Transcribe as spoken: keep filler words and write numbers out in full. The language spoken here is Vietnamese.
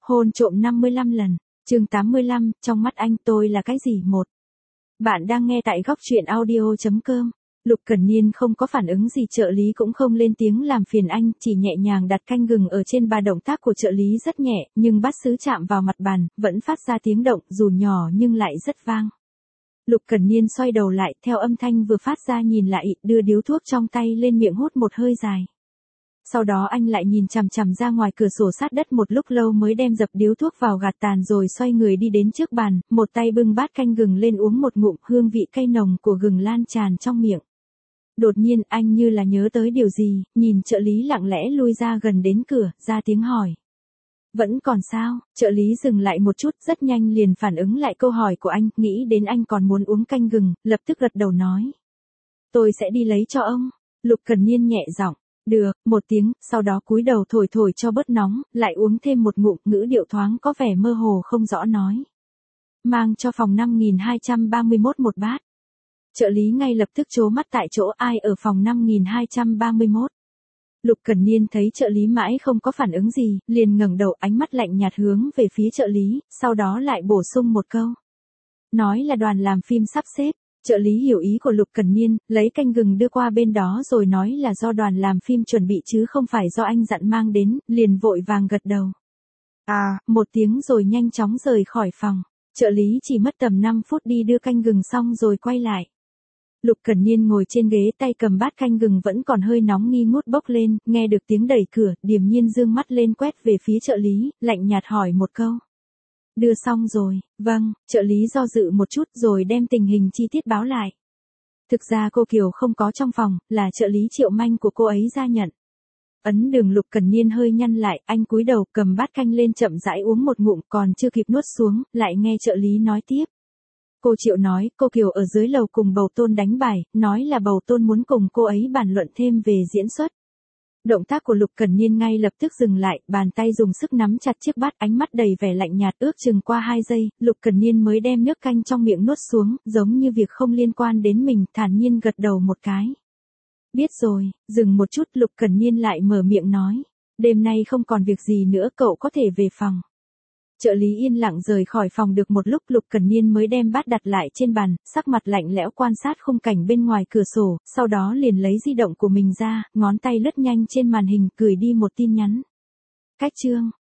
Hôn trộm năm mươi lăm lần. Chương tám mươi lăm, trong mắt anh tôi là cái gì? Một. Bạn đang nghe tại góc truyện audio chấm com. Lục Cẩn Niên không có phản ứng gì, trợ lý cũng không lên tiếng làm phiền anh, chỉ nhẹ nhàng đặt canh gừng ở trên bà. Động tác của trợ lý rất nhẹ, nhưng bát sứ chạm vào mặt bàn, vẫn phát ra tiếng động, dù nhỏ nhưng lại rất vang. Lục Cẩn Niên xoay đầu lại, theo âm thanh vừa phát ra nhìn lại, đưa điếu thuốc trong tay lên miệng hút một hơi dài. Sau đó anh lại nhìn chằm chằm ra ngoài cửa sổ sát đất một lúc lâu mới đem dập điếu thuốc vào gạt tàn, rồi xoay người đi đến trước bàn, một tay bưng bát canh gừng lên uống một ngụm, hương vị cay nồng của gừng lan tràn trong miệng. Đột nhiên anh như là nhớ tới điều gì, nhìn trợ lý lặng lẽ lui ra gần đến cửa, ra tiếng hỏi. Vẫn còn sao? Trợ lý dừng lại một chút, rất nhanh liền phản ứng lại câu hỏi của anh, nghĩ đến anh còn muốn uống canh gừng, lập tức gật đầu nói. Tôi sẽ đi lấy cho ông. Lục Cẩn Niên nhẹ giọng. Được, một tiếng, sau đó cúi đầu thổi thổi cho bớt nóng, lại uống thêm một ngụm, ngữ điệu thoáng có vẻ mơ hồ không rõ nói. Mang cho phòng năm nghìn hai trăm ba mươi mốt một bát. Trợ lý ngay lập tức trố mắt tại chỗ, ai ở phòng năm nghìn hai trăm ba mươi mốt. Lục Cẩn Niên thấy trợ lý mãi không có phản ứng gì, liền ngẩng đầu, ánh mắt lạnh nhạt hướng về phía trợ lý, sau đó lại bổ sung một câu. Nói là đoàn làm phim sắp xếp. Trợ lý hiểu ý của Lục Cẩn Niên, lấy canh gừng đưa qua bên đó rồi nói là do đoàn làm phim chuẩn bị chứ không phải do anh dặn mang đến, liền vội vàng gật đầu. À, một tiếng rồi nhanh chóng rời khỏi phòng. Trợ lý chỉ mất tầm năm phút đi đưa canh gừng xong rồi quay lại. Lục Cẩn Niên ngồi trên ghế, tay cầm bát canh gừng vẫn còn hơi nóng nghi ngút bốc lên, nghe được tiếng đẩy cửa, điềm nhiên dương mắt lên quét về phía trợ lý, lạnh nhạt hỏi một câu. Đưa xong rồi, vâng, trợ lý do dự một chút rồi đem tình hình chi tiết báo lại. Thực ra cô Kiều không có trong phòng, là trợ lý Triệu Manh của cô ấy ra nhận. Ấn Đường. Lục Cẩn Niên hơi nhăn lại, anh cúi đầu cầm bát canh lên chậm rãi uống một ngụm, còn chưa kịp nuốt xuống, lại nghe trợ lý nói tiếp. Cô Triệu nói, cô Kiều ở dưới lầu cùng Bầu Tôn đánh bài, nói là Bầu Tôn muốn cùng cô ấy bàn luận thêm về diễn xuất. Động tác của Lục Cẩn Niên ngay lập tức dừng lại, bàn tay dùng sức nắm chặt chiếc bát, ánh mắt đầy vẻ lạnh nhạt, ước chừng qua hai giây, Lục Cẩn Niên mới đem nước canh trong miệng nuốt xuống, giống như việc không liên quan đến mình, thản nhiên gật đầu một cái. Biết rồi. Dừng một chút, Lục Cẩn Niên lại mở miệng nói. Đêm nay không còn việc gì nữa, cậu có thể về phòng. Trợ lý yên lặng rời khỏi phòng được một lúc, Lục Cẩn Niên mới đem bát đặt lại trên bàn, sắc mặt lạnh lẽo quan sát khung cảnh bên ngoài cửa sổ, sau đó liền lấy di động của mình ra, ngón tay lướt nhanh trên màn hình, gửi đi một tin nhắn. Cách chương.